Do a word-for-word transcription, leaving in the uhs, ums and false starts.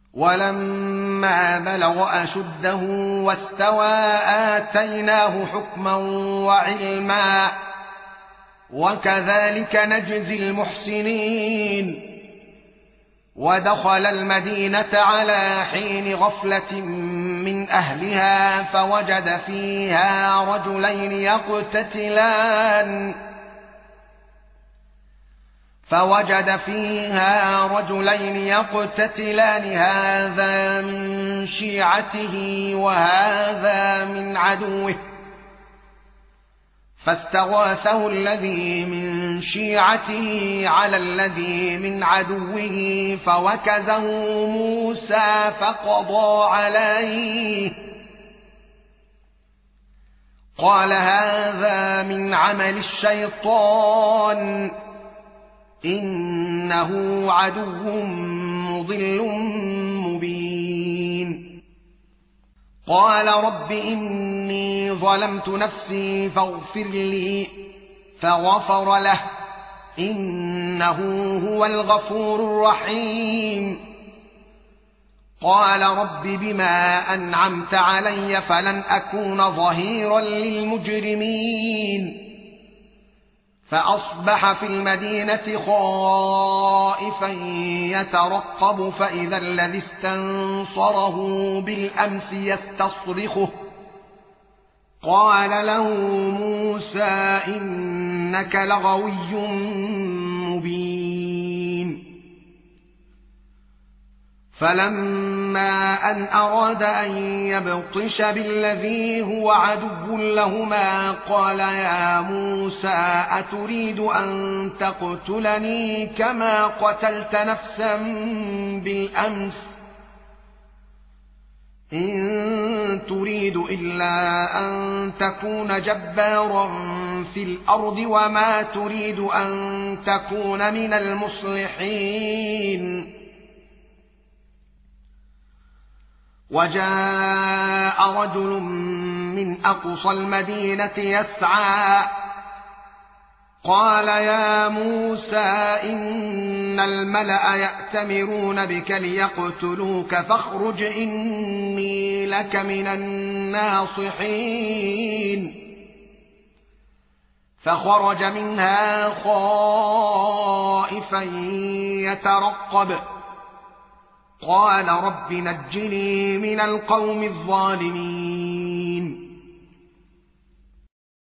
ولما بلغ أشده واستوى آتيناه حكما وعلما وكذلك نجزي المحسنين. ودخل المدينة على حين غفلة من أهلها فوجد فيها رجلين يقتتلان فوجد فيها رجلين يقتتلان هذا من شيعته وهذا من عدوه، فاستغاثه الذي من شيعته على الذي من عدوه فوكزه موسى فقضى عليه. قال هذا من عمل الشيطان إنه عدو مضل مبين. قال رب إني ظلمت نفسي فاغفر لي فغفر له إنه هو الغفور الرحيم. قال رب بما أنعمت علي فلن أكون ظهيرا للمجرمين. فأصبح في المدينة خائفا يترقب فإذا الذي استنصره بالأمس يستصرخه. قال له موسى إنك لغوي مبين. فلما أن أراد أن يبطش بالذي هو عدو لهما قال يا موسى أتريد أن تقتلني كما قتلت نفسا بالأمس إن تريد إلا أن تكون جبارا في الأرض وما تريد أن تكون من المصلحين. وجاء رجل من أقصى المدينة يسعى قال يا موسى إن الملأ يأتمرون بك ليقتلوك فاخرج إني لك من الناصحين. فخرج منها خائفا يترقب قال رب نجني من القوم الظالمين.